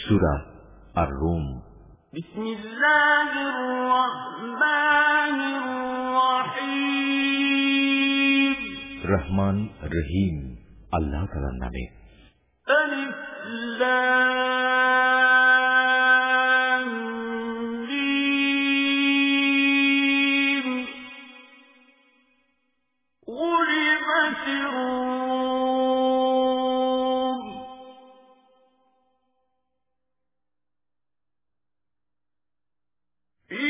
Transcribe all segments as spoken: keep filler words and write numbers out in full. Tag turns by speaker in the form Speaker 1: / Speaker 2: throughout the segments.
Speaker 1: সূরা আর-রুম।
Speaker 2: বিসমিল্লাহির রহমানির রহিম।
Speaker 1: রহমান রহিম আল্লাহ তাআলার নামে।
Speaker 2: আলিফ লাম মিম। গুলিবাতির রূম। ফি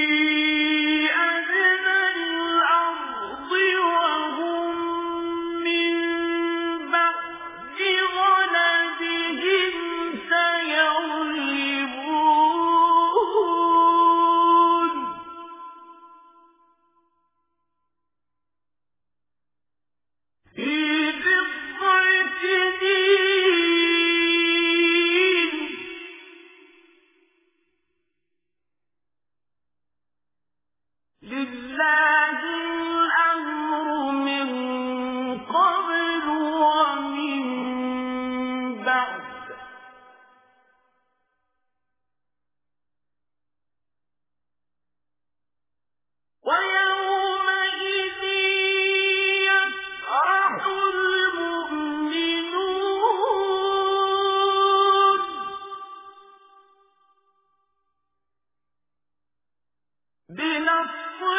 Speaker 2: আদনা আল-আরদ ওয়া হুম মিন বা'দি গলাবিহিম সায়াগলিবুন। ফি বিضعতি سنين লিল্লাহিল আমরু মিন ক্বাবলু ওয়া মিন বা'দ। وَيَوْمَئِذٍ يَفْرَحُ الْمُؤْمِنُونَ بِنَصْرِ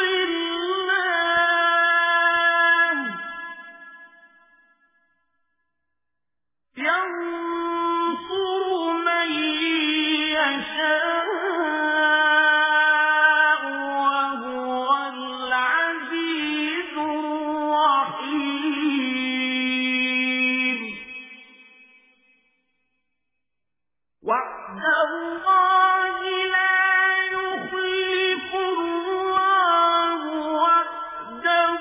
Speaker 2: اللَّهِ يَنصُرُ مَن يَشَاءُ وَهُوَ الْعَزِيزُ الرَّحِيمُ وَعْدَ اللَّهِ لَا يُخْلِفُ اللَّهُ وَعْدَهُ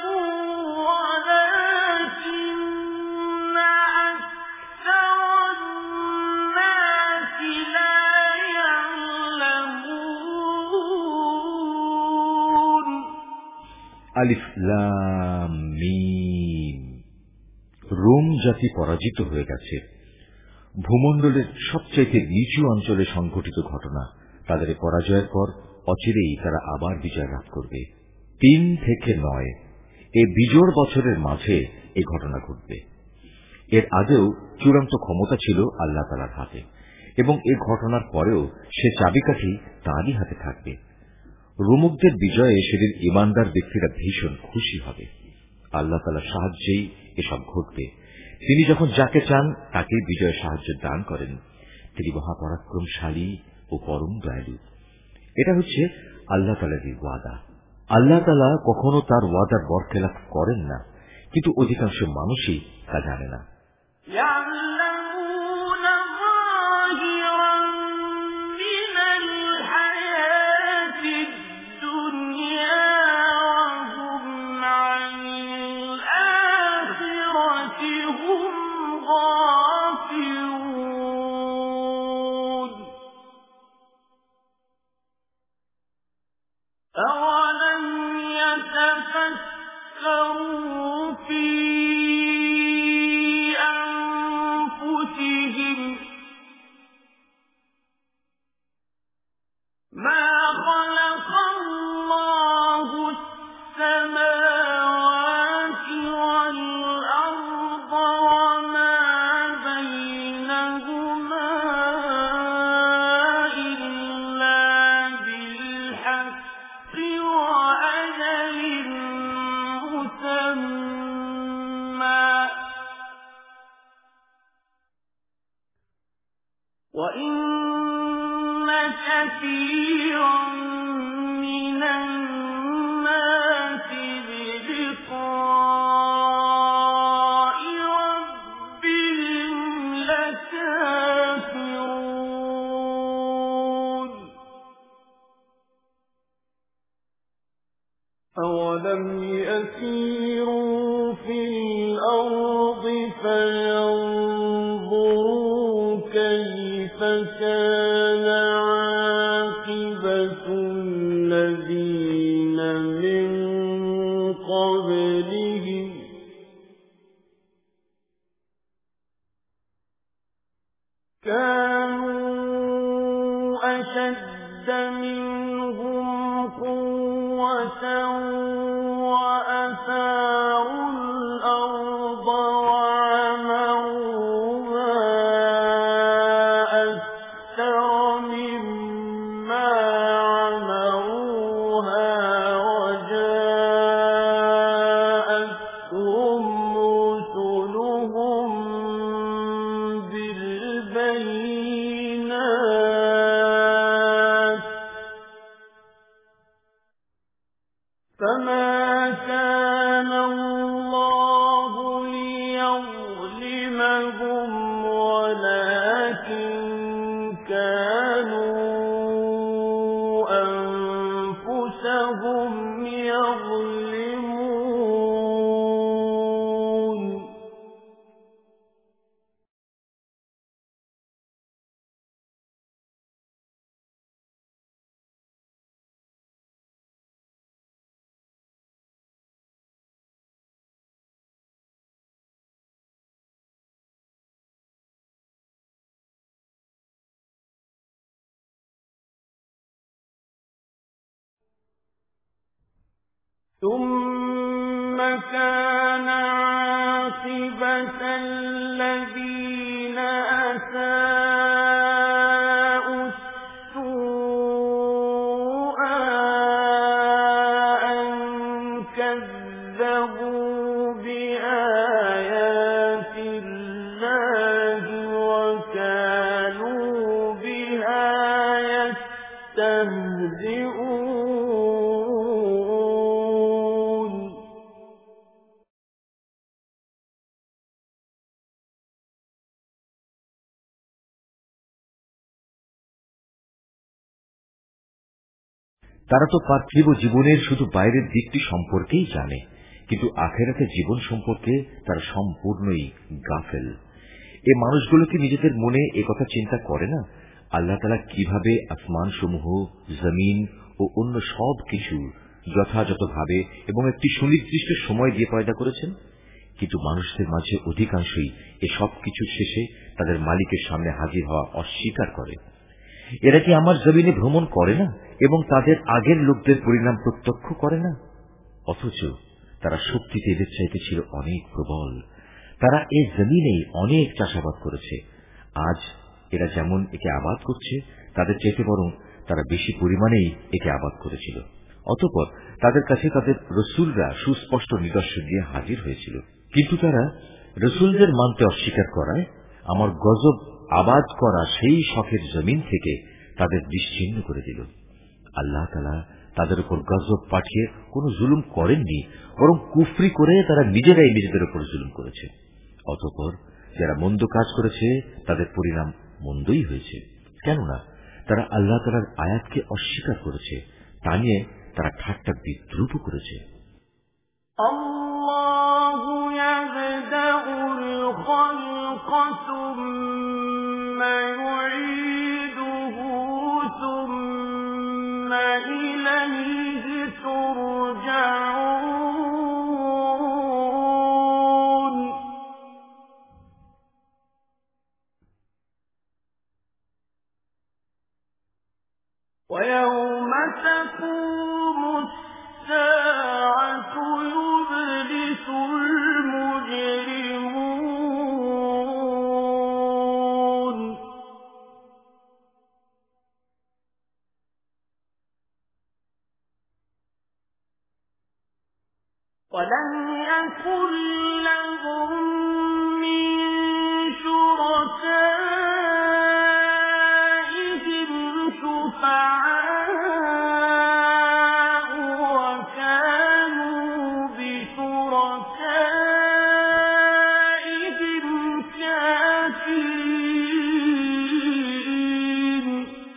Speaker 2: وَلَٰكِنَّ أَكْثَرَ النَّاسِ لَا يَعْلَمُونَ
Speaker 1: আলিফ লাম মিম। রোম জাতি পরাজিত হয়ে গেছে। ভূমণ্ডলের সবচাইতে নিচু অঞ্চলে সংঘটিত ঘটনা। তাদের পরাজয়ের পর অচিরেই তারা আবার বিজয় লাভ করবে। তিন থেকে নয় এ বিজোড় বছরের মাঝে এই ঘটনা ঘটবে। এর আগেও চূড়ান্ত ক্ষমতা ছিল আল্লাহ তাআলার হাতে, এবং এ ঘটনার পরেও সে চাবিকাঠি তারই হাতে থাকবে। রোমকদের বিজয়ে সেদিন ঈমানদার ব্যক্তিরা ভীষণ খুশি হবে। আল্লাহ তাআলার সাহায্যেই এসব ঘটবে। তিনি যখন যাকে চান তাকেই বিজয় সাহায্য দান করেন। তিনি মহাপরাক্রমশালী ও পরম দয়ালু। এটা হচ্ছে আল্লাহ তাআলার ওয়াদা। আল্লাহ তাআলা কখনো তার ওয়াদার বরখেলাফ করেন না, কিন্তু অধিকাংশ মানুষই তা জানে না।
Speaker 2: يَعْلَمُونَ ظَاهِرًا مِنَ الْحَيَاةِ الدُّنْيَا وَهُمْ عَنِ الْآخِرَةِ هُمْ غَافِلُونَ أَوَلَمْ يَتَفَكَّرُوا فِي أَنفُسِهِمْ مَا خَلَقَ اللَّهُ السَّمَاوَاتِ وَالْأَرْضَ وَمَا بَيْنَهُمَا إِلَّا بِالْحَقِّ وَأَجَلٍ مُّسَمًّى وَإِنَّ كَثِيرًا مِّنَ النَّاسِ بِلِقَاءِ رَبِّهِمْ لَكَافِرُونَ أَوَلَمْ يَسِيرُوا فِي الْأَرْضِ فَيَنظُرُوا كَيْفَ كَانَ عَاقِبَةُ الَّذِينَ مِن قَبْلِهِمْ كَانُوا أشد منهم قوة وأثاروا الأرض وعمروها أكثر مما عمروها وجاءتهم رسلهم بالبينات فما كان الله ليظلمهم ولكن كانوا أنفسهم يظلمون ثم كان عاقبة الذين أساءوا السوء أن كذبوا بآيات الله وكانوا بها يستهزئون
Speaker 1: তারা তো পার্থিব জীবনের শুধু বাইরের দিকটি সম্পর্কেই জানে, কিন্তু আখেরাতের জীবন সম্পর্কে তারা সম্পূর্ণই গাফেল। এ মানুষগুলো কি নিজেদের মনে একথা চিন্তা করে না আল্লাহ তাআলা কিভাবে আসমান সমূহ, জমিন ও অন্য সব কিছু যথাযথভাবে এবং একটি সুনির্দিষ্ট সময় দিয়ে পয়দা করেছেন? কিন্তু মানুষদের মাঝে অধিকাংশই এ সব কিছুর শেষে তাদের মালিকের সামনে হাজির হওয়া অস্বীকার করে। এরা কি আমার জমিনে ভ্রমণ করে না এবং তাদের আগের লোকদের পরিণাম প্রত্যক্ষ করে না? অথচ তারা শক্তিতে এদের চাইতে ছিল অনেক প্রবল। তারা এ জমিনেই অনেক চাষাবাদ করেছে। আজ এরা যেমন একে আবাদ করছে, তাদের চাইতে বরং তারা বেশি পরিমাণেই একে আবাদ করেছিল। অতঃপর তাদের কাছে তাদের রসুলরা সুস্পষ্ট নিদর্শন দিয়ে হাজির হয়েছিল, কিন্তু তারা রসুলদের মানতে অস্বীকার করায় আমার গজব আবাদ করা সেই শখের জমিন থেকে তাদের নিশ্চিহ্ন করে দিল। আল্লাহ তাআলা তাদের উপর গজব পাঠিয়ে কোনো জুলুম করেননি, বরং কুফরি করে তারা নিজেরাই নিজেদের উপর জুলুম করেছে। অতঃপর যারা মন্দ কাজ করেছে তাদের পরিণাম মন্দই হয়েছে, কেননা তারা আল্লাহ তাআলার আয়াতকে অস্বীকার করেছে। তা নিয়ে তারা ঠাট্টা বিদ্রুপ করেছে।
Speaker 2: আল্লাহু ইয়াবদাউল খালকা সুম্মা ইউঈদুহু সুম্মা ইলাইহি তুরজাউন। ويوم تقوم الساعة يبلس المجرمون ولم يكن لهم من شركائهم شفعاء وكانوا بشركائهم كافرين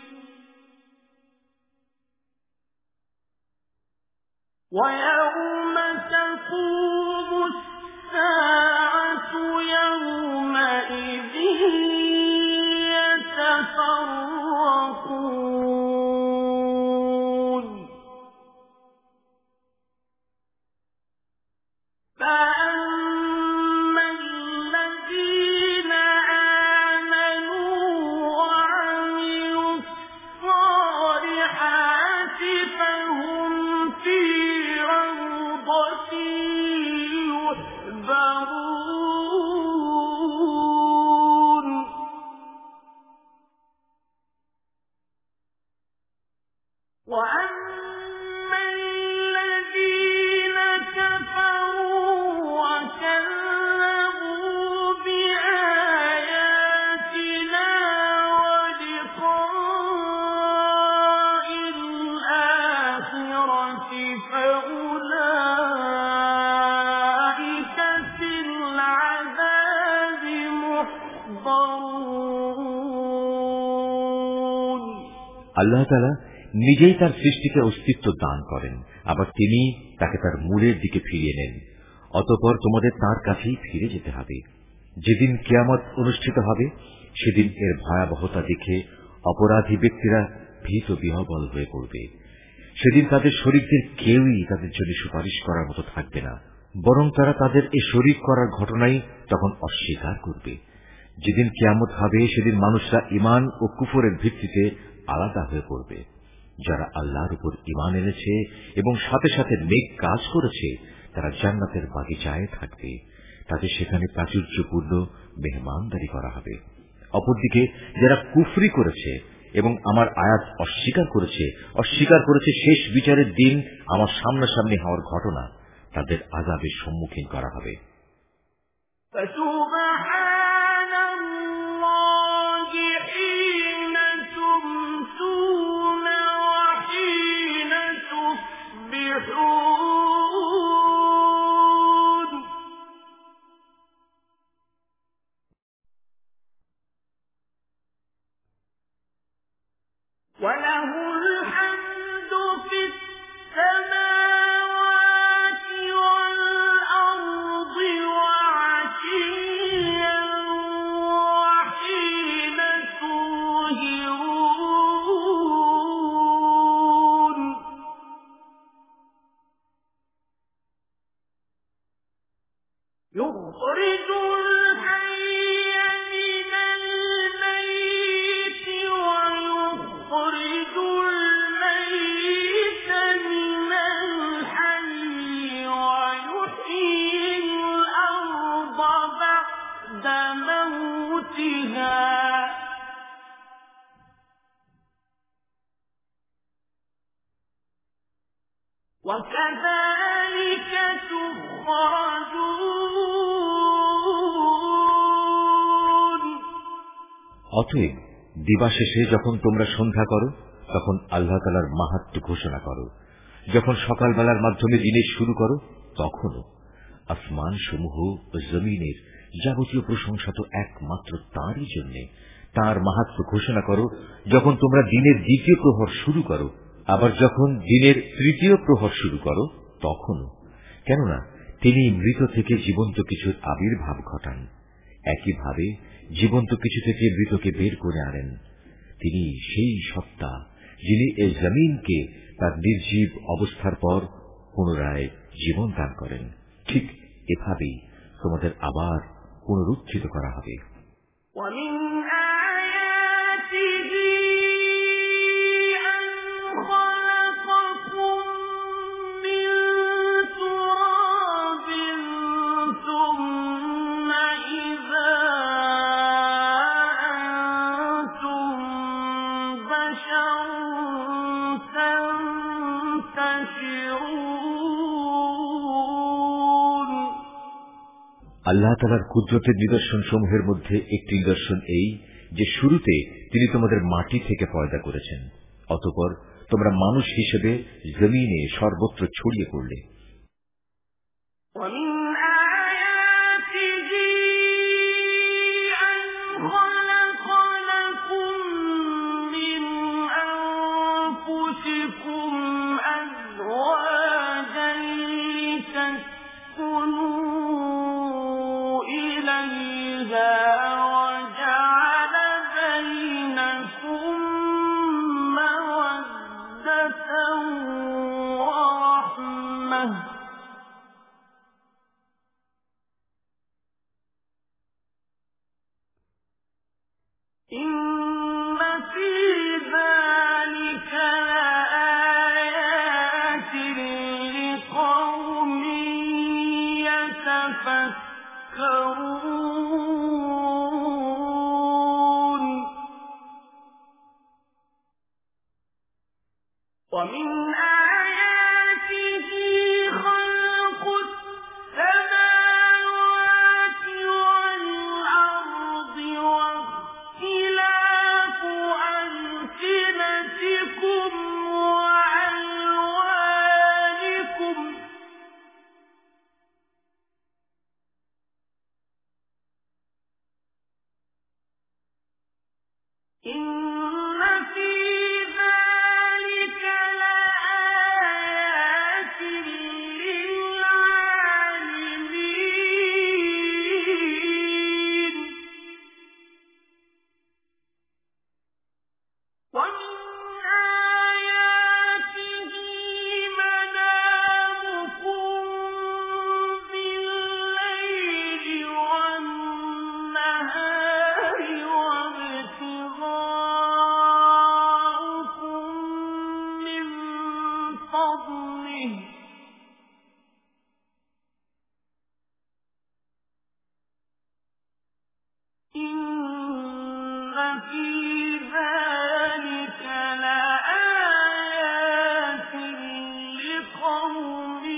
Speaker 2: ويوم تقوم الساعة يومئذ يتفرقون فأما الذين آمنوا وعملوا الصالحات وأما الذين كفروا وكذبوا بآياتنا ولقاء الآخرة فأولئك في العذاب محضرون।
Speaker 1: আল্লাহ তাআলা নিজেই তার সৃষ্টিকে অস্তিত্ব দান করেন, আবার তিনি তাকে তার মূলের দিকে ফিরিয়ে নেন। অতঃপর তোমাদের তার কাছেই ফিরে যেতে হবে। যেদিন কিয়ামত অনুষ্ঠিত হবে সেদিন এর ভয়াবহতা দেখে অপরাধী ব্যক্তিরা ভীত বিহ্বল হয়ে পড়বে। সেদিন তাদের শরীকদের কেউই তাদের জন্য সুপারিশ করার মতো থাকবে না, বরং তারা তাদের এই শরীক করার ঘটনাই তখন অস্বীকার করবে। যেদিন কিয়ামত হবে সেদিন মানুষরা ঈমান ও কুফরের ভিত্তিতে আলাদা হয়ে পড়বে। যারা আল্লাহর উপর ঈমান এনেছে এবং সাথে সাথে নেক কাজ করেছে তারা জান্নাতের বাগিচায় থাকবে, তাদের সেখানে প্রাচুর্যপূর্ণ মেহমানদারি করা হবে। অপরদিকে যারা কুফরি করেছে এবং আমার আয়াত অস্বীকার করেছে অস্বীকার করেছে শেষ বিচারের দিন আমার সামনাসামনি হওয়ার ঘটনা, তাদের আযাবের সম্মুখীন করা হবে।
Speaker 2: وله الحمد في السماوات والأرض وعشيا وحين تظهرون يخرج الحي من الميت ويخرج الميت من الحي ويحيي الأرض بعد موتها وكذلك تخرجون।
Speaker 1: অতএব দিবাশেষে যখন তোমরা সন্ধ্যা করো তখন আল্লাহ তাআলার মাহাত্ম্য ঘোষণা করো, যখন সকালবেলার মাধ্যমে দিনের শুরু করো তখনও। আসমান সমূহ ও জমিনের যাবতীয় প্রশংসা তো একমাত্র তাঁরই জন্য। তাঁর মাহাত্ম্য ঘোষণা করো যখন তোমরা দিনের দ্বিতীয় প্রহর শুরু করো, আবার যখন দিনের তৃতীয় প্রহর শুরু করো তখনও। কেননা তিনি মৃত থেকে জীবন্ত কিছুর আবির্ভাব ঘটান, একইভাবে জীবন্ত কিছু থেকে মৃতকে বের করে আনেন। তিনি সেই সত্তা যিনি এই জমিনকে তার নির্জীব অবস্থার পর পুনরায় জীবন দান করেন। ঠিক এভাবেই তোমাদের আবার পুনরুত্থিত করা হবে। আল্লাহ তাআলার কুদরতের নিদর্শন সমূহের মধ্যে একটি নিদর্শন এই যে শুরুতে তিনি তোমাদের মাটি থেকে পয়দা করেছেন, অতঃপর তোমরা মানুষ হিসেবে জমিনে সর্বত্র ছড়িয়ে পড়লে।
Speaker 2: ومن آياته خلق السماوات والأرض واختلاف ألسنتكم وألوانكم إن في ذلك لآيات للعالمين ومن آياته منامكم بالليل والنهار وابتغاؤكم من فضله إن في ذلك لآيات لقوم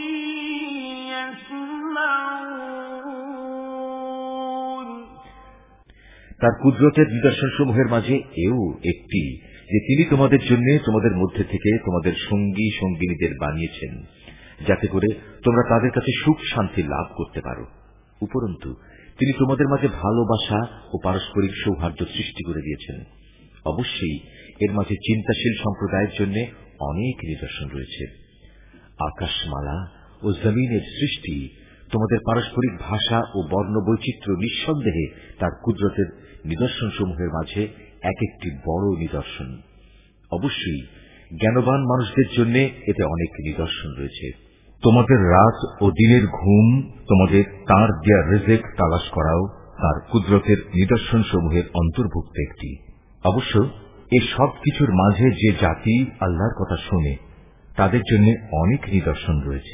Speaker 2: يسمعون
Speaker 1: তার কুদরতের নিদর্শনসমূহের মাঝে এও একটি যে তিনি তোমাদের জন্য তোমাদের মধ্যে থেকে তোমাদের সঙ্গী সঙ্গিনীদের বানিয়েছেন, যাতে করে তোমরা তাদের কাছে সুখ শান্তি লাভ করতে পারো। উপরন্তু তিনি তোমাদের মাঝে ভালোবাসা ও পারস্পরিক সৌহার্দ্য সৃষ্টি করে দিয়েছেন। অবশ্যই এর মাঝে চিন্তাশীল সম্প্রদায়ের জন্য অনেক নিদর্শন রয়েছে। আকাশমালা ও জমিনের সৃষ্টি, তোমাদের পারস্পরিক ভাষা ও বর্ণ বৈচিত্র্য নিঃসন্দেহে তার কুদরতের নিদর্শনসমূহের মাঝে এক একটি বড় নিদর্শন। অবশ্যই জ্ঞানবান মানুষদের জন্য এতে অনেক নিদর্শন রয়েছে। তোমাদের রাত ও দিনের ঘুম, তোমাদের তাঁর দেয়া রিজেক তালাশ করাও তার কুদরতের নিদর্শনসমূহের অন্তর্ভুক্ত একটি। অবশ্য এই সব কিছুর মাঝে যে জাতি আল্লাহর কথা শুনে তাদের জন্য অনেক নিদর্শন রয়েছে।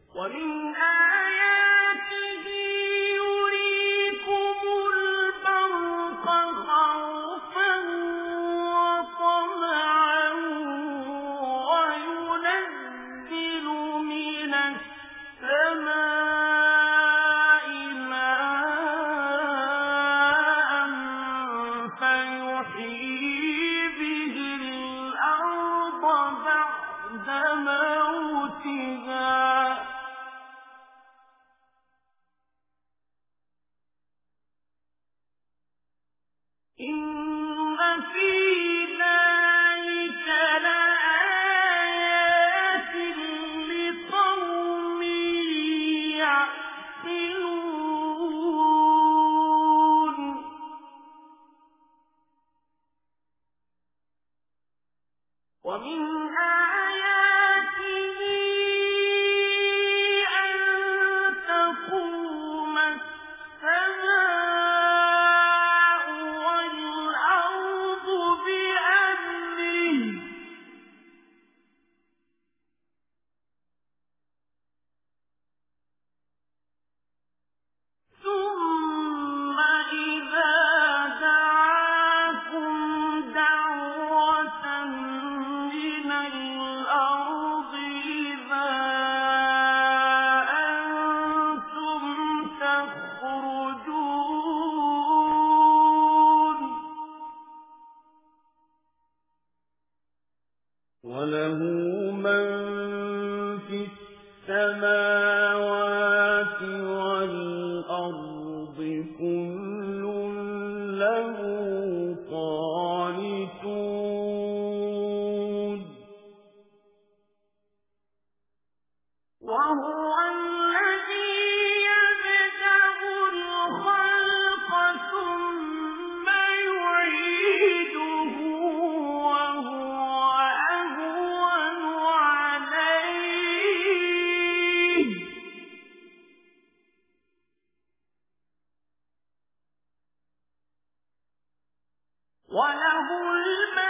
Speaker 2: وله من في السماوات والأرض كل له قانتون وهو الذي يبدأ الخلق ثم يعيده وهو أهون عليه وله الملك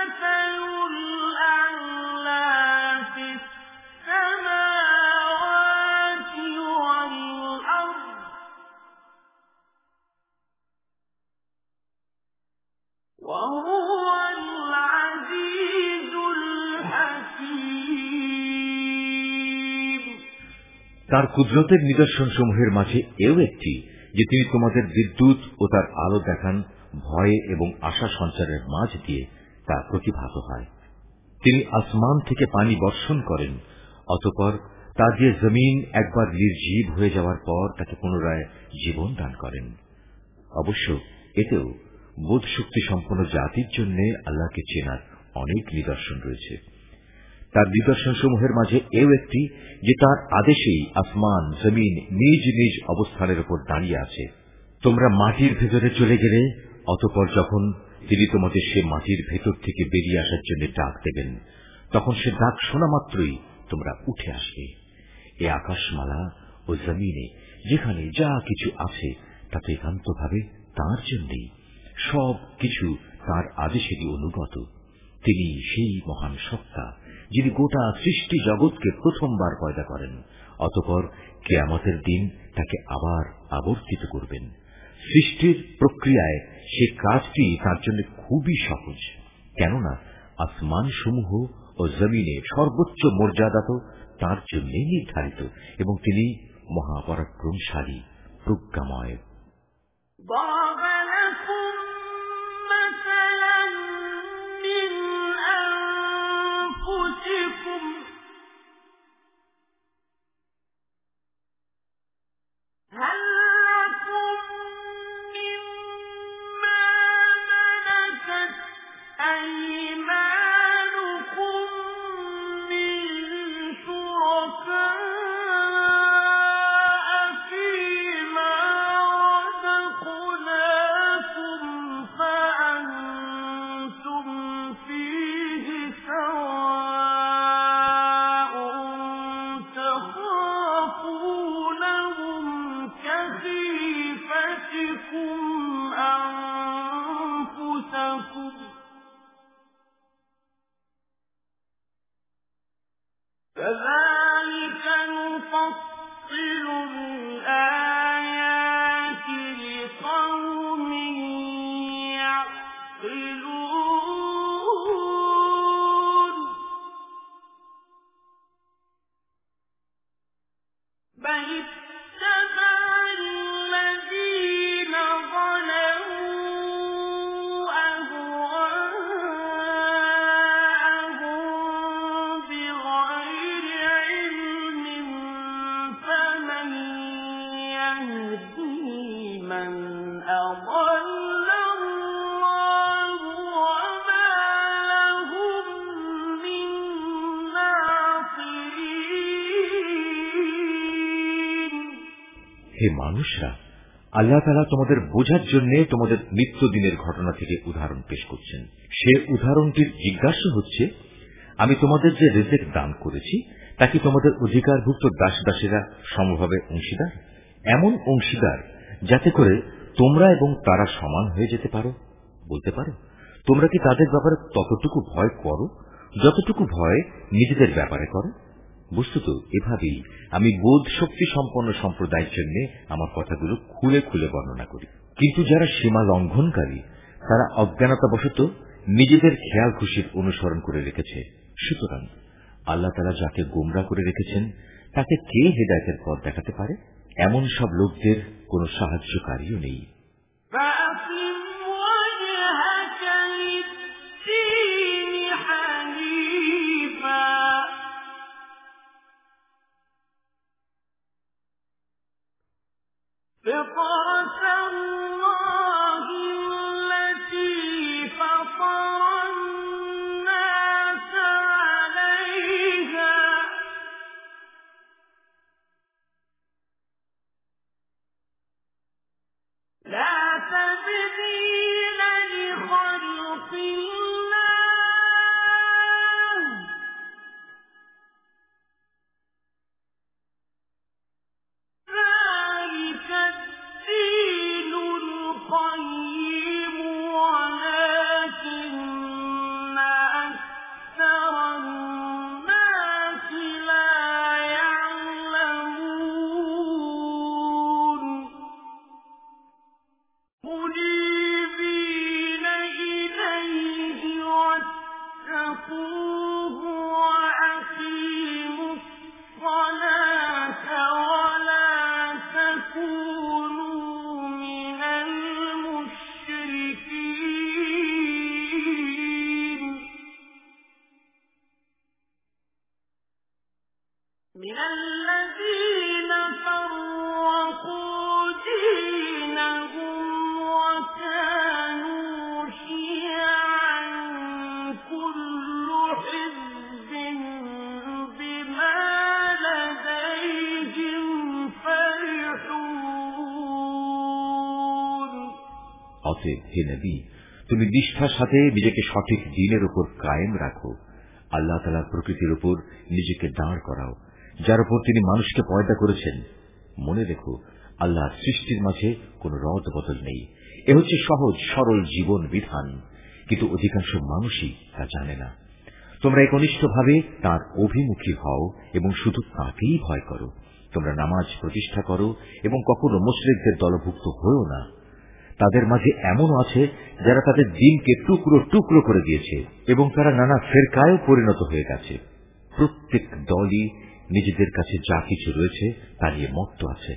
Speaker 1: তার কুদরতের নিদর্শন সমূহের মাঝে এও একটি যে তিনি তোমাদের বিদ্যুৎ ও তার আলো দেখান ভয়ে এবং আশা সঞ্চারের মাঝ দিয়ে তা প্রতিভাত হয়। তিনি আসমান থেকে পানি বর্ষণ করেন, অতঃপর তা দিয়ে জমিন একবার নির্জীব হয়ে যাওয়ার পর তাকে পুনরায় জীবন দান করেন। অবশ্য এতেও বোধ শক্তি সম্পন্ন জাতির জন্য আল্লাহকে চেনার অনেক নিদর্শন রয়েছে। তার নিদর্শন সমূহের মাঝে এও একটি যে তার আদেশেই আসমান জমিন নিজ নিজ অবস্থানের উপর দাঁড়িয়ে আছে। তোমরা মাটির ভেতরে চলে গেলে অতঃপর যখন তিনি তোমাদের সে মাটির ভেতর থেকে বেরিয়ে আসার জন্য ডাক দেবেন, তখন সে ডাক শোনা মাত্রই তোমরা উঠে আসবে। এ আকাশমালা ও জমিনে যেখানে যা কিছু আছে তা তো একান্তভাবে তাঁর জন্যই, সব কিছু তাঁর আদেশেরই অনুগত। তিনি সেই মহান সত্তা যিনি গোটা সৃষ্টি জগৎকে প্রথমবার পয়দা করেন, অতঃপর কিয়ামতের দিন তাকে আবার আবর্তিত করবেন। সৃষ্টির প্রক্রিয়ায় সে কাজটি তার জন্য খুবই সহজ, কেননা আসমান সমূহ ও জমিনে সর্বোচ্চ মর্যাদা তো তাঁর জন্যই নির্ধারিত এবং তিনি মহাপরাক্রমশালী প্রজ্ঞাময়। হে মানুষরা, আল্লাহ তাআলা তোমাদের বোঝার জন্য তোমাদের নিত্যদিনের ঘটনা থেকে উদাহরণ পেশ করছেন। সে উদাহরণটির জিজ্ঞাসা হচ্ছে, আমি তোমাদের যে রিজিক দান করেছি তা কি তোমাদের অধিকারভুক্ত দাস দাসীরা সমভাবে অংশীদার? এমন অংশীদার যাতে করে তোমরা এবং তারা সমান হয়ে যেতে পারো। বলতে পারো, তোমরা কি তাদের ব্যাপারে ততটুকু ভয় করো যতটুকু ভয় নিজেদের ব্যাপারে করো? বস্তুত এভাবেই আমি বোধ শক্তি সম্পন্ন সম্প্রদায়ের জন্য আমার কথাগুলো খুলে খুলে বর্ণনা করি। কিন্তু যারা সীমা লঙ্ঘনকারী তারা অজ্ঞানতাবশত নিজেদের খেয়াল খুশির অনুসরণ করে রেখেছে। সুতরাং আল্লাহ তাআলা যাকে গোমরা করে রেখেছেন তাকে কে হেদায়েতের পথ দেখাতে পারে? এমন সব লোকদের কোন সাহায্যকারীও নেই।
Speaker 2: فطرة الله التي فطر الناس عليها لا من الذين فرقوا دينهم وكانوا شيعا كل حزب بما لديهم فرحون
Speaker 1: অতএব হে নবী, তুমি নিষ্ঠার সাথে নিজেকে সঠিক দ্বীনের উপর কায়েম রাখো। আল্লাহ তাআলার প্রকৃতির উপর নিজেকে দাঁড় করাও, যার উপর তিনি মানুষকে পয়দা করেছেন। মনে রেখো, আল্লাহর সৃষ্টির মাঝে কোন রদ বদল নেই। এ হচ্ছে সহজ সরল জীবন বিধান, কিন্তু অধিকাংশ মানুষই তা জানে না। তোমরা একনিষ্ঠভাবে তাঁর অভিমুখী হও এবং শুধু তাঁকেই ভয় করো। তোমরা নামাজ প্রতিষ্ঠা করো এবং কখনো মুশরিকদের দলভুক্ত হও না। তাদের মাঝে এমনও আছে যারা তাদের দ্বীনকে টুকরো টুকরো করে দিয়েছে এবং তারা নানা ফেরকায় পরিণত হয়ে গেছে। প্রত্যেক দলই নিজেদের কাছে যা কিছু রয়েছে তা নিয়ে মত্ত আছে।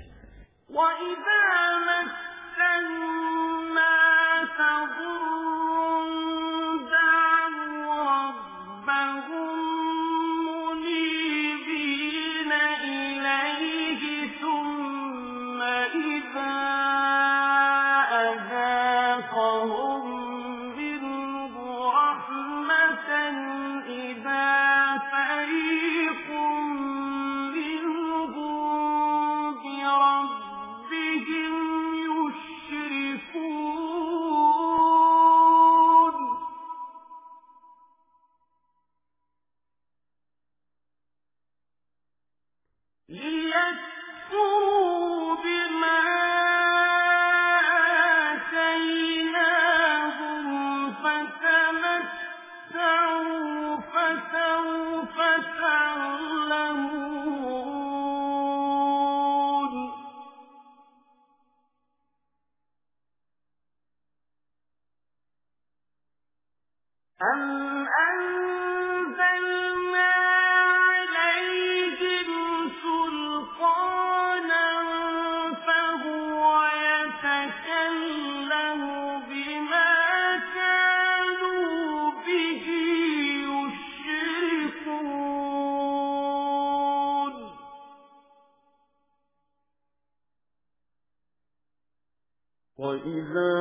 Speaker 3: وَإِذَا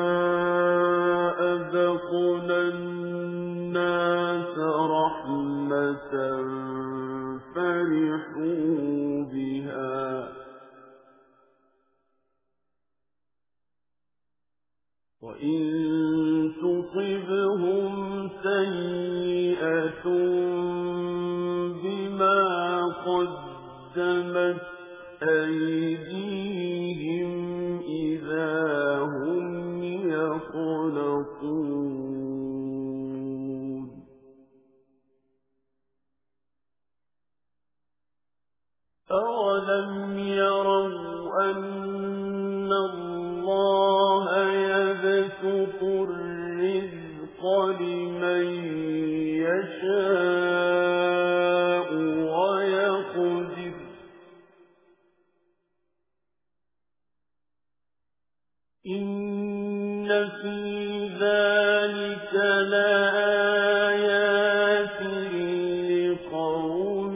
Speaker 3: أَذَقْنَا النَّاسَ رَحْمَةً فَرِحُوا بِهَا وَإِن تُصِبْهُمْ سَيِّئَةٌ بِمَا قَدَّمَتْ أَيْدِيهِمْ إِذَا هُمْ يَقْنَطُونَ أَوَلَمْ يَرَوْا أَنَّ اللَّهَ يَبْسُطُ الرِّزْقَ لِمَن يَشَاءُ وَيَقْدِرُ إِنَّ فِي ذَلِكَ لَآيَاتٍ لِقَوْمٍ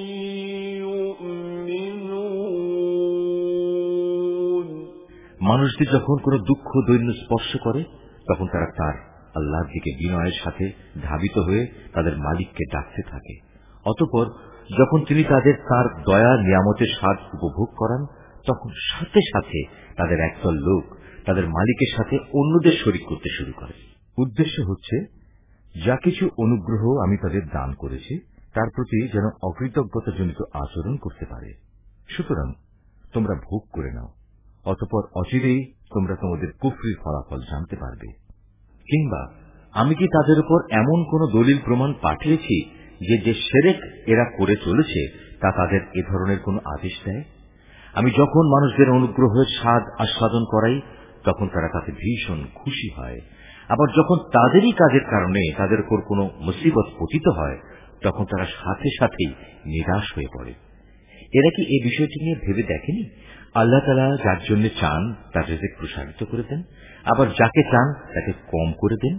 Speaker 3: يُؤْمِنُونَ
Speaker 1: মানুষদের যখন কোনো দুঃখ দৈন্য স্পর্শ করে তখন তারা তার আল্লাহর দিকে বিনয়ের সাথে ধাবিত হয়ে তাদের মালিককে ডাকতে থাকে। অতঃপর যখন তিনি তাদের তার দয়া নিয়ামতের স্বাদ উপভোগ করান তখন সাথে সাথে তাদের একদল লোক তাদের মালিকের সাথে অন্যদের শরীক করতে শুরু করে। উদ্দেশ্য হচ্ছে যা কিছু অনুগ্রহ আমি তাদের দান করেছি তার প্রতি যেন অকৃতজ্ঞতাজনিত আচরণ করতে পারে। সুতরাং তোমরা ভোগ করে নাও, অতঃপর অচিরেই তোমরা তোমাদের কুফরির ফলাফল জানতে পারবে। কিংবা আমি কি তাদের উপর এমন কোন দলিল প্রমাণ পাঠিয়েছি যে যে শিরক এরা করে চলেছে তা তাদের এ ধরনের কোন আদেশ দেয়? আমি যখন মানুষদের অনুগ্রহের স্বাদ আস্বাদন করাই তখন তারা তাতে ভীষণ খুশি হয়, আবার যখন তাদেরই কাজের কারণে তাদের উপর কোন মুসিবত পতিত হয় তখন তারা সাথে সাথেই নিরাশ হয়ে পড়ে। এরা কি এই বিষয়টি নিয়ে ভেবে দেখেনি আল্লাহ তাআলা যার জন্য চান তার রিজিক প্রসারিত করে দেন, আবার যাকে চান তাকে কম করে দেন।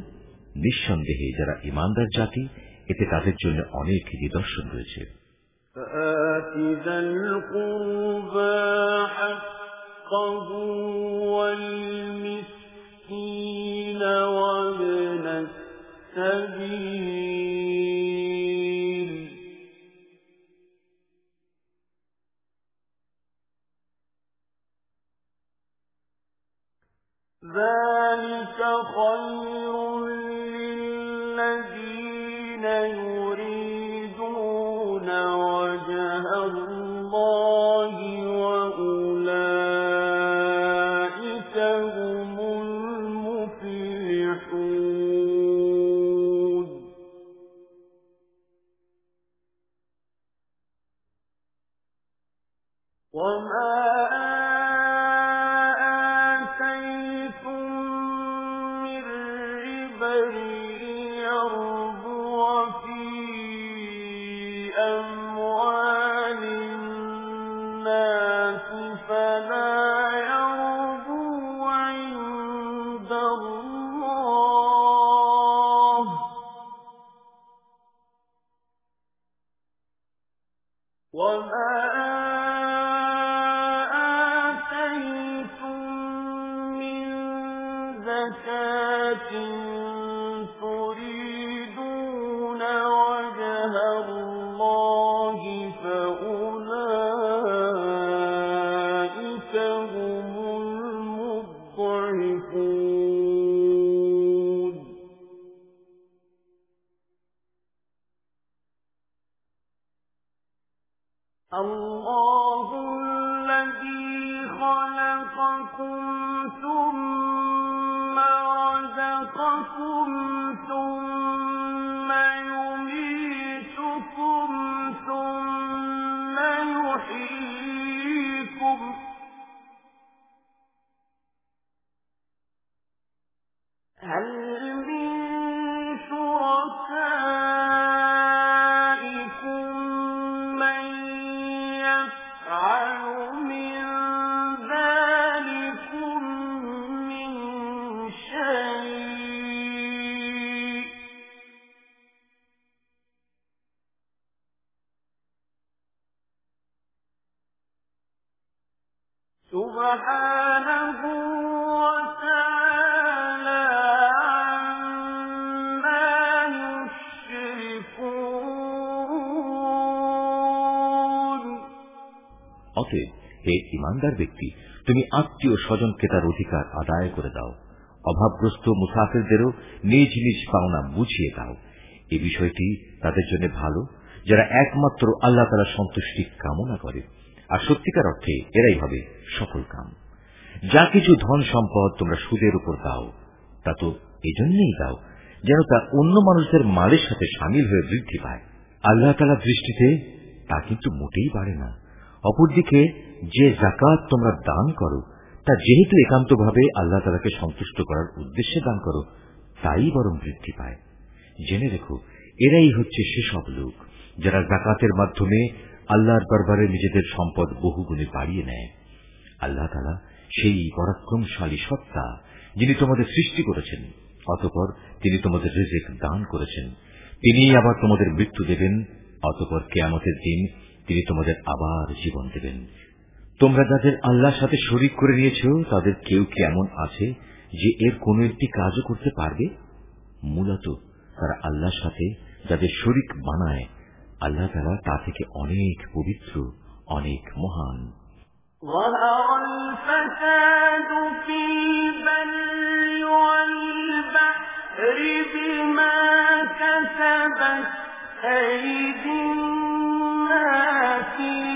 Speaker 1: নিঃসন্দেহে যারা ঈমানদার জাতি এতে তাদের জন্য অনেক নিদর্শন রয়েছে।
Speaker 3: آتِ ذَا الْقُرْبَى حَقَّهُ وَالْمِسْكِينَ وَابْنَ السَّبِيلِ ذَلِكَ خَيْرٌ لِّلَّذِينَ يُرِيدُونَ وَجْهَ اللَّهِ وَأُولَٰئِكَ هُمُ الْمُفْلِحُونَ وَمَا آتَيْتُم مِّن زَكَاةٍ تُرِيدُونَ وَجْهَ اللَّهِ فَأُولَٰئِكَ هُمُ الْمُضْعِفُونَ اللَّهُ الَّذِي خَلَقَكُمْ ثُمَّ رَزَقَكُمْ ثُمَّ يُمِيتُكُمْ ثُمَّ يُحْيِيكُمْ هَلْ مِن شُرَكَائِكُم مَّن يَفْعَلُ مِن ذَٰلِكُم مِّن شَيْءٍ ۚ سُبْحَانَهُ وَتَعَالَىٰ عَمَّا يُشْرِكُونَ
Speaker 1: অতএব হে ঈমানদার ব্যক্তি, তুমি আত্মীয় স্বজনকে তার অধিকার আদায় করে দাও। অভাবগ্রস্ত মুসাফিরদেরও নিজ নিজ পাওনা বুঝিয়ে দাও। এ বিষয়টি তাদের জন্য ভালো যারা একমাত্র আল্লাহ তাআলার সন্তুষ্টি কামনা করে, আর সত্যিকার অর্থে এরাই হবে সফল কাম। যা কিছু ধন সম্পদ তোমরা সুদের উপর দাও, তা তো এজন্যই দাও যেন তা অন্য মানুষদের মালের সাথে সামিল হয়ে বৃদ্ধি পায়। আল্লাহ তাআলার দৃষ্টিতে তা কিন্তু মোটেই বাড়ে না। অপরদিকে যে যাকাত তোমরা দান করো, তা যেহেতু একান্তভাবে আল্লাহ তাআলাকে সন্তুষ্ট করার উদ্দেশ্যে দান করো, তাই বরং বৃদ্ধি পায়। জেনে রেখো, এরাই হচ্ছে সেসব লোক যারা যাকাতের মাধ্যমে আল্লাহর দরবারে নিজেদের সম্পদ বহুগুণে বাড়িয়ে নেয়। আল্লাহ তাআলা সেই পরাক্রমশালী সত্তা, যিনি তোমাদের সৃষ্টি করেছেন, অতঃপর তিনি তোমাদের রিজিক দান করেছেন। তিনিই আবার তোমাদের মৃত্যু দেবেন, অতঃপর কিয়ামতের দিন তিনি তোমাদের আবার জীবন দেবেন। তোমরা যাদের আল্লাহর সাথে শরীক করে নিয়েছ, তাদের কেউ কি এমন আছে যে এর কোন একটি কাজও করতে পারবে? মূলত তারা আল্লাহর সাথে যাদের শরীক বানায়, আল্লাহ তাআলা তা থেকে অনেক পবিত্র, অনেক মহান।
Speaker 2: ظهر الفساد في البر والبحر بما كسبت أيدي الناس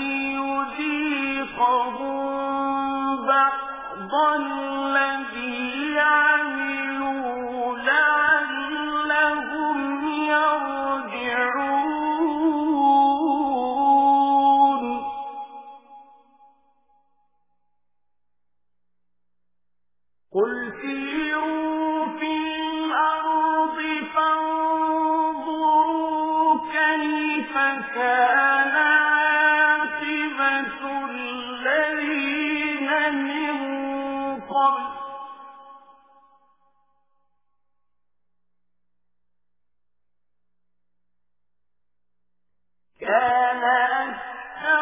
Speaker 2: ليذيقهم بعض الذي عملوا لعلهم يرجعون قل سيروا في الأرض فانظروا كيف كان عاقبة الذين من قبل كان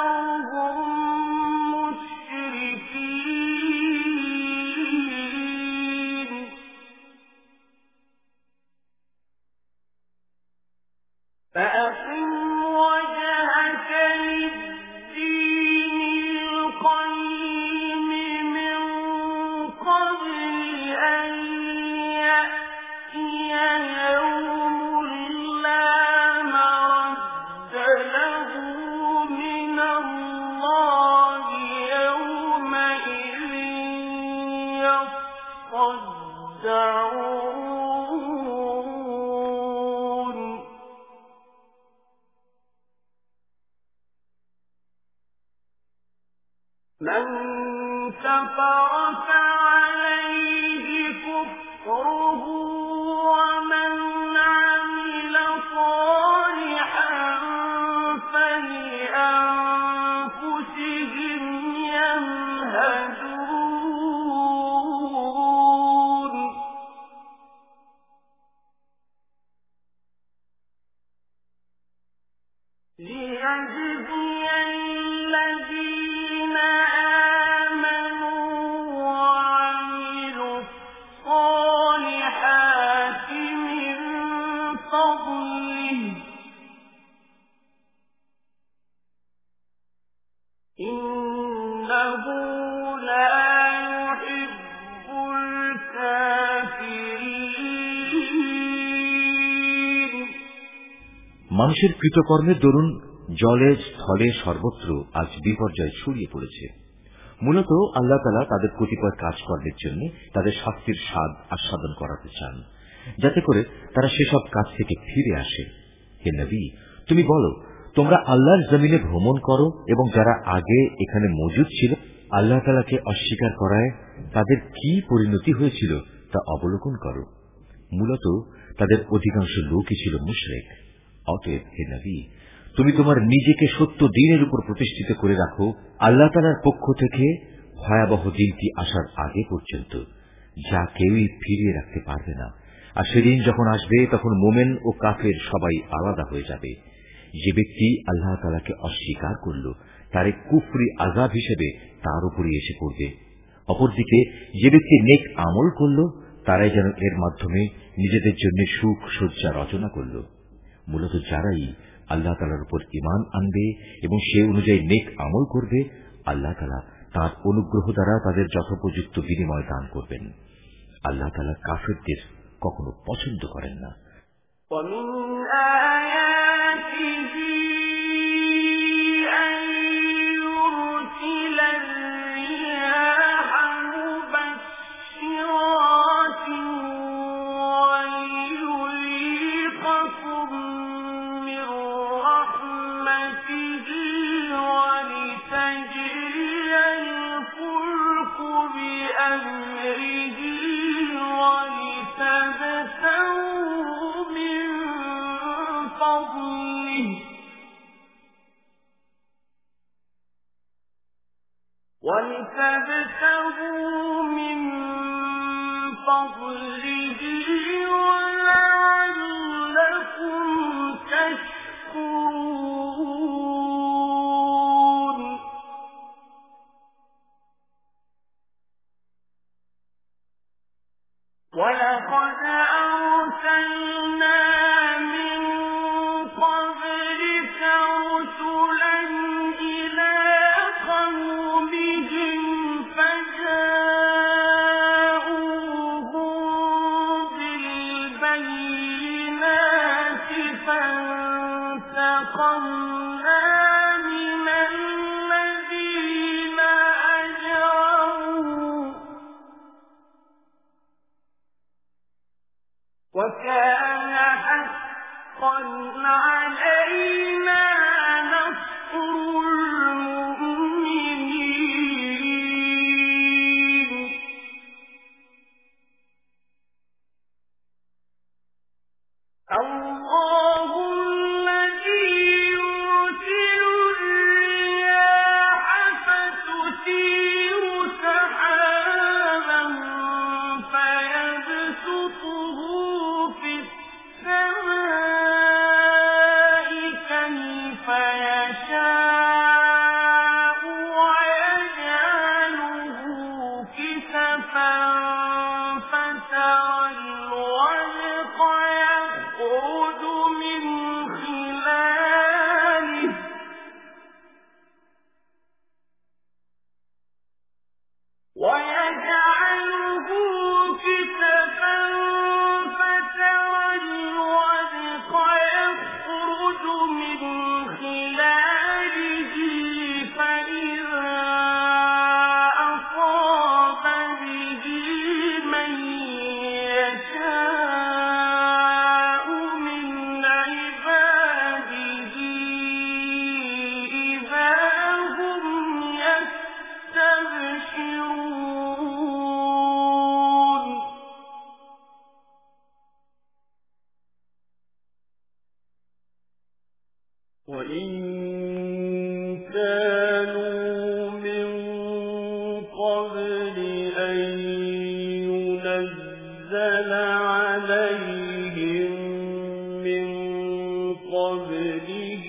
Speaker 2: فأقم وجهك للدين القيم من قبل أن يأتي يوم لا مرد له من الله يومئذ يصدعون من كفر فعليه كفره ومن عمل صالحا فلأنفسهم يمهدون ليجزي الذين آمنوا وعملوا الصالحات من فضله إنه لا يحب الكافرين
Speaker 1: মানুষের কৃতকর্মের দরুন জলে স্থলে সর্বত্র আজ বিপর্যয় ছড়িয়ে পড়েছে। মূলত আল্লাহ তাআলা তাদের কতিপয় কাজকর্মের জন্য তাদের শাস্তির স্বাদ আস্বাদন করাতে চান, যাতে করে তারা সেসব কাজ থেকে ফিরে আসে। হে নবী, তুমি বলো, তোমরা আল্লাহর জমিনে ভ্রমণ করো এবং যারা আগে এখানে মজুদ ছিল আল্লাহ তাআলাকে অস্বীকার করায় তাদের কি পরিণতি হয়েছিল তা অবলোকন করো। মূলত তাদের অধিকাংশ লোকই ছিল মুশরিক। অতএব হে নবী, তুমি তোমার নিজেকে সত্য দ্বীনের উপর প্রতিষ্ঠিত করে রাখো আল্লাহ তাআলার পক্ষ থেকে ভয়াবহ দিনটি আসার আগে পর্যন্ত, যা কেউই ফিরিয়ে রাখতে পারবে না। আর সেদিন যখন আসবে তখন মোমেন ও কাফের সবাই আলাদা হয়ে যাবে। যে ব্যক্তি আল্লাহ তাআলাকে অস্বীকার করল তার কুফরি আযাব হিসেবে তার উপরই এসে পড়বে। অপরদিকে যে ব্যক্তি নেক আমল করল তারাই যেন এর মাধ্যমে নিজেদের জন্য সুখ সজ্জা রচনা করল। মূলত যারাই আল্লাহ তাআলার উপর ঈমান আনবে এবং সে অনুযায়ী নেক আমল করবে, আল্লাহ তাআলা তাঁর অনুগ্রহ দ্বারা তাদের যথোপযুক্ত বিনিময় দান করবেন। আল্লাহ তাআলা কাফিরদের কখনো পছন্দ করেন না।
Speaker 2: ومن آياته أن يرسل الرياح مبشرات ويذيقكم من رحمته ولتجري الفلك بأمره ولتبتغوا من فضله ولتبتغوا من فضله ولعلكم تشكرون ولقد أرسلنا من قبلك رسلا إلى قومهم فجاءوهم بالبينات فانتقمنا من الذين أجرموا وكان حقا علينا نصر المؤمنين الله الذي يرسل الرياح فتثير سحابا فيبسطه في السماء
Speaker 3: وإن كانوا من قبل أن ينزل عليهم من قبله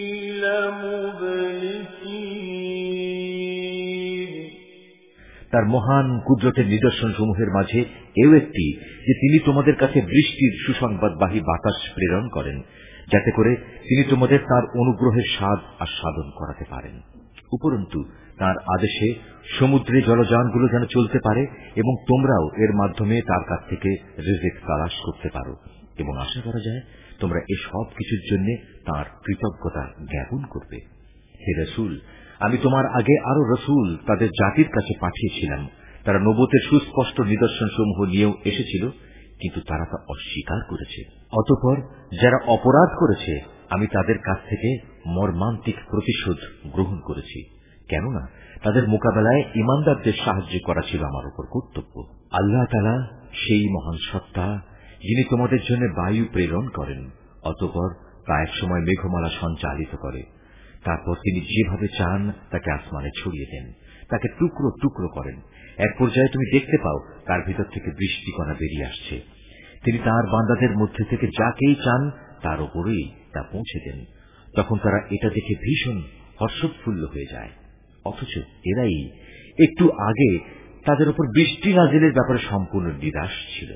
Speaker 3: لمبلسين
Speaker 1: তার মহান কুদরতের নিদর্শন সমূহের মাঝে এও একটি যে তিনি তোমাদের কাছে বৃষ্টির সুসংবাদবাহী বাতাস প্রেরণ করেন, যাতে করে তিনি তোমাদের তার অনুগ্রহের স্বাদ আস্বাদন করাতে পারেন। উপরন্তু তার আদেশে সমুদ্রে জলযানগুলো যেন চলতে পারে এবং তোমরাও এর মাধ্যমে তার কাছ থেকে রিজিক তালাশ করতে পারো, এবং আশা করা যায় তোমরা এ সব কিছুর জন্য তার কৃতজ্ঞতা জ্ঞাপন করবে। হে রাসূল, আমি তোমার আগে আরো রাসূল তাদের জাতির কাছে পাঠিয়েছিলাম। তারা নবুয়তের সুস্পষ্ট নিদর্শন সমূহ নিয়েও এসেছিল, কিন্তু তারা তা অস্বীকার করেছে। অতঃপর যারা অপরাধ করেছে আমি তাদের কাছ থেকে মর্মান্তিক প্রতিশোধ গ্রহণ করেছি, কেননা তাদের মোকাবেলায় ঈমানদারদের সাহায্য করা ছিল আমার উপর কর্তব্য। আল্লাহ তাআলা সেই মহান সত্তা যিনি তোমাদের জন্য বায়ু প্রেরণ করেন, অতঃপর তা এক সময় মেঘমালা সঞ্চালিত করে। তারপর তিনি যেভাবে চান তাকে আসমানে ছড়িয়ে দেন, তাকে টুকরো টুকরো করেন। এক পর্যায়ে তুমি দেখতে পাও তার ভিতর থেকে বৃষ্টিকণা বেরিয়ে আসছে। তিনি তার বান্দাদের মধ্যে থেকে যাকেই চান তার উপরেই তা পৌঁছে দেন। তখন তারা এটা দেখে ভীষণ হর্ষোৎফুল্ল হয়ে যায়, অথচ এরাই একটু আগে তাদের উপর বৃষ্টি নাজিলের ব্যাপারে সম্পূর্ণ নিরাশ ছিল।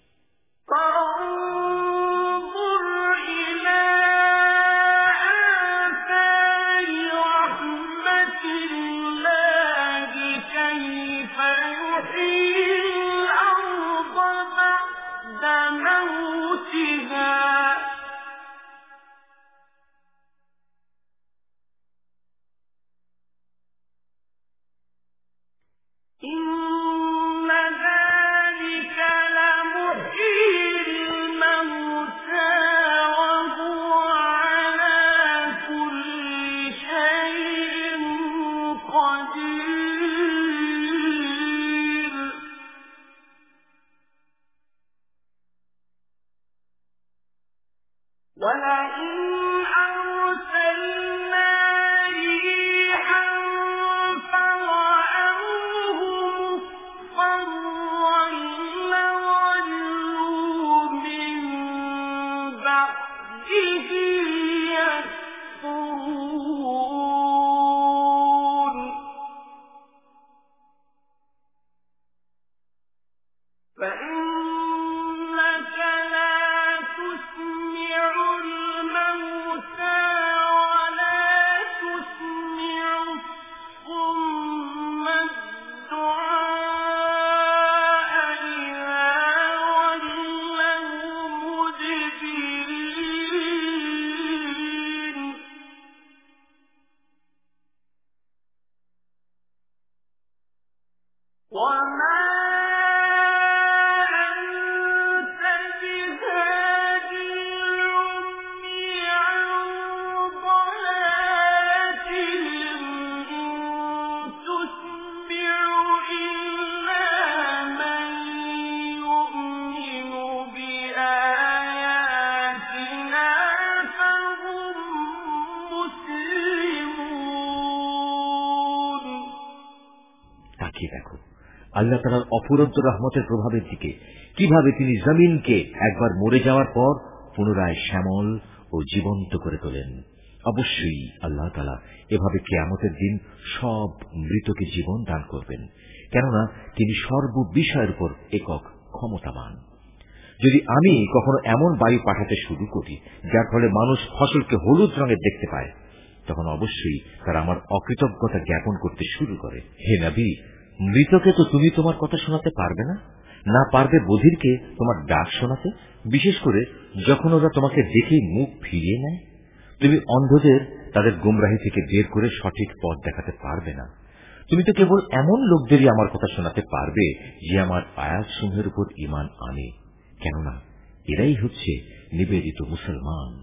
Speaker 1: আল্লাহ তাআলার অফুরন্ত রহমতের প্রভাবের দিকে কিভাবে তিনি জমিনকে একবার মরে যাওয়ার পর পুনরায় শ্যামল ও জীবন্ত করে তোলেন। অবশ্যই আল্লাহ তাআলা এভাবে কিয়ামতের দিন সব মৃতকে জীবন দান করবেন, কেননা তিনি সর্ববিষয়ের উপর একক ক্ষমতাবান। যদি আমি কখনো এমন বায়ু পাঠাতে শুরু করি যার ফলে মানুষ ফসলকে হলুদ রঙের দেখতে পায়, তখন অবশ্যই তারা আমার অকৃতজ্ঞতা জ্ঞাপন করতে শুরু করে। হে নবী, মৃতকে তো তুমি তোমার কথা শোনাতে পারবে না, না পারবে বধিরকে তোমার ডাক শোনাতে, বিশেষ করে যখন ওরা তোমাকে দেখেই মুখ ফিরিয়ে নেয়। তুমি অন্ধদের তাদের গুমরাহি থেকে বের করে সঠিক পথ দেখাতে পারবে না। তুমি তো কেবল এমন লোকদেরই আমার কথা শোনাতে পারবে যে আমার আয়াতসমূহের উপর ঈমান আনে, কেননা এরাই হচ্ছে নিবেদিত মুসলমান।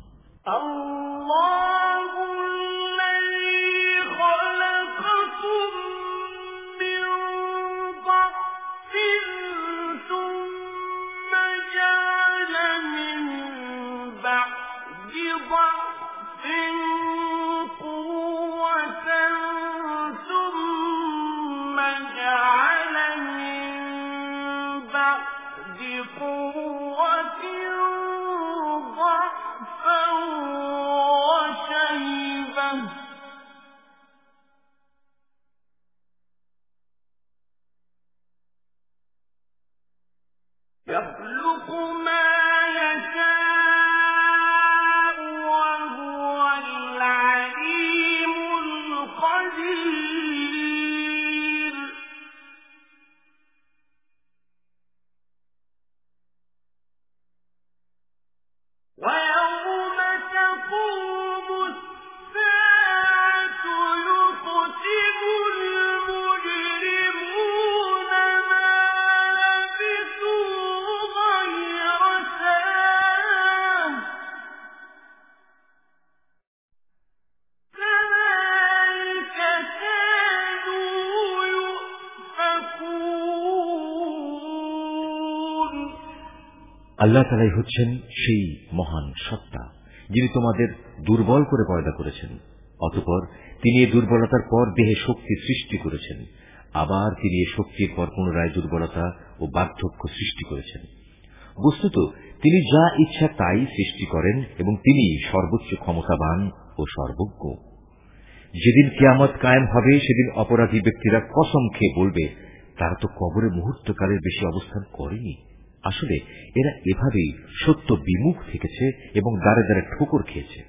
Speaker 2: إن
Speaker 1: আল্লাহ তাআলাই হচ্ছেন সেই মহান সত্তা যিনি তোমাদের দুর্বল করে পয়দা করেছেন, অতঃপর তিনি এই দুর্বলতার পর দেহে শক্তি সৃষ্টি করেছেন, আবার তিনি এই শক্তির পর পুনরায় দুর্বলতা ও বার্ধক্য সৃষ্টি করেছেন। বস্তুত তিনি যা ইচ্ছা তাই সৃষ্টি করেন এবং তিনি সর্বোচ্চ ক্ষমতাবান ও সর্বজ্ঞ। যেদিন কিয়ামত কায়েম হবে সেদিন অপরাধী ব্যক্তিরা কসম খেয়ে বলবে, তারা তো কবরে মুহূর্তকালের বেশি অবস্থান করেনি। আসলে এরা এভাবেই সত্য বিমুখ থেকেছে এবং দ্বারে দ্বারে ঠোকর খেয়েছে।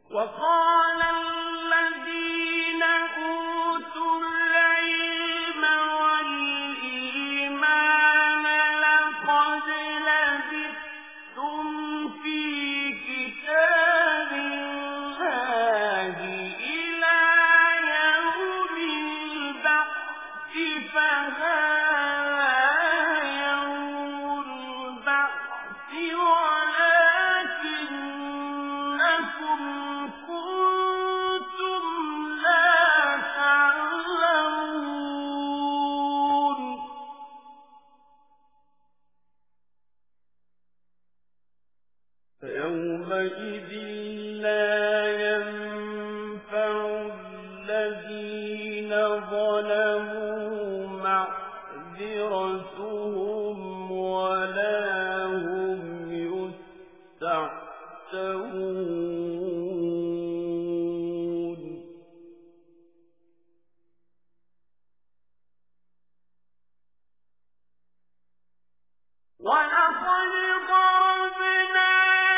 Speaker 3: يومئذ لا ينفع الذين ظلموا معذرتهم ولا هم يستعتبون
Speaker 2: ولقد ضربنا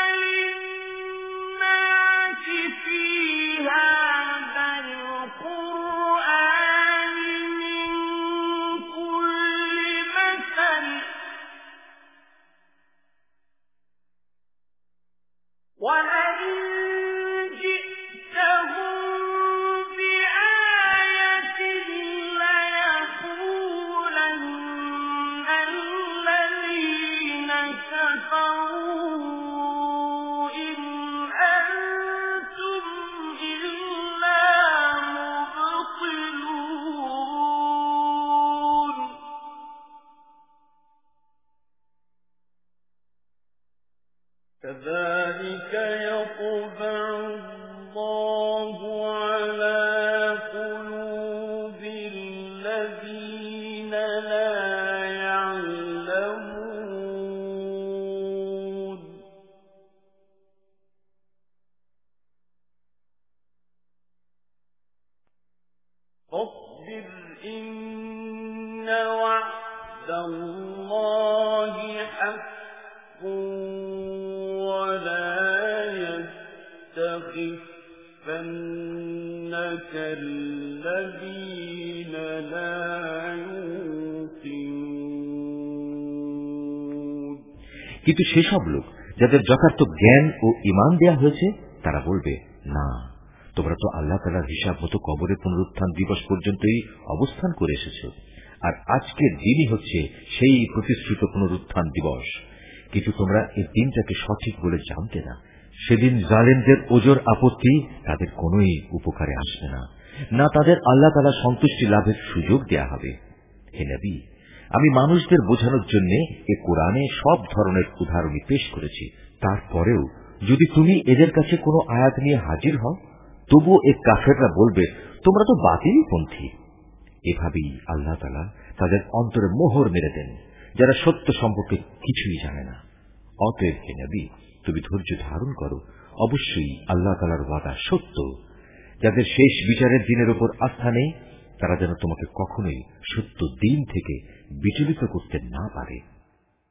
Speaker 2: وَلَئِن جِئْتَهُم بِآيَةٍ لَّيَقُولَنَّ الَّذِينَ كَفَرُوا إِنْ أَنتُمْ إِلَّا مُبْطِلُونَ
Speaker 3: كذلك يطبع الله على قلوب الذين لا يعلمون فاصبر إن وعد الله حق ولا يستخفنك الذين لا يوقنون
Speaker 1: কিন্তু সেসব লোক যাদের যথার্থ জ্ঞান ও ঈমান দেয়া হয়েছে তারা বলবে, না, তোমরা তো আল্লাহ তাআলার হিসাব মতো কবরের পুনরুত্থান দিবস পর্যন্তই অবস্থান করে এসেছ, আর আজকের দিনই হচ্ছে সেই প্রতিশ্রুত পুনরুত্থান দিবস। কিন্তু তোমরা এই দিনটাকে সঠিক বলে জানতে না। সেদিন জালেমদের ওজর আপত্তি তাদের কোনোই উপকারে আসবে না, না তাদের আল্লাহ তাআলা সন্তুষ্টি লাভের সুযোগ দেয়া হবে। হে নবী, আমি মানুষদের বোঝানোর জন্য এ কোরআনে সব ধরনের উদাহরণই পেশ করেছি। তারপরেও যদি তুমি এদের কাছে কোনো আয়াত নিয়ে হাজির হও, তবুও এ কাফেররা বলবে, তোমরা তো বাতিলপন্থী। এভাবেই আল্লাহ তাআলা তাদের অন্তরে মোহর মেরে দেন, যারা সত্য সম্পর্কে কিছুই জানে না। অতএব হে নবী, তুমি ধৈর্য ধারণ করো, অবশ্যই আল্লাহ তাআলার ওয়াদা সত্য। যাদের শেষ বিচারের দিনের উপর আস্থা নেই, তারা যেন তোমাকে কখনোই সত্য দিন থেকে বিচলিত করতে না পারে।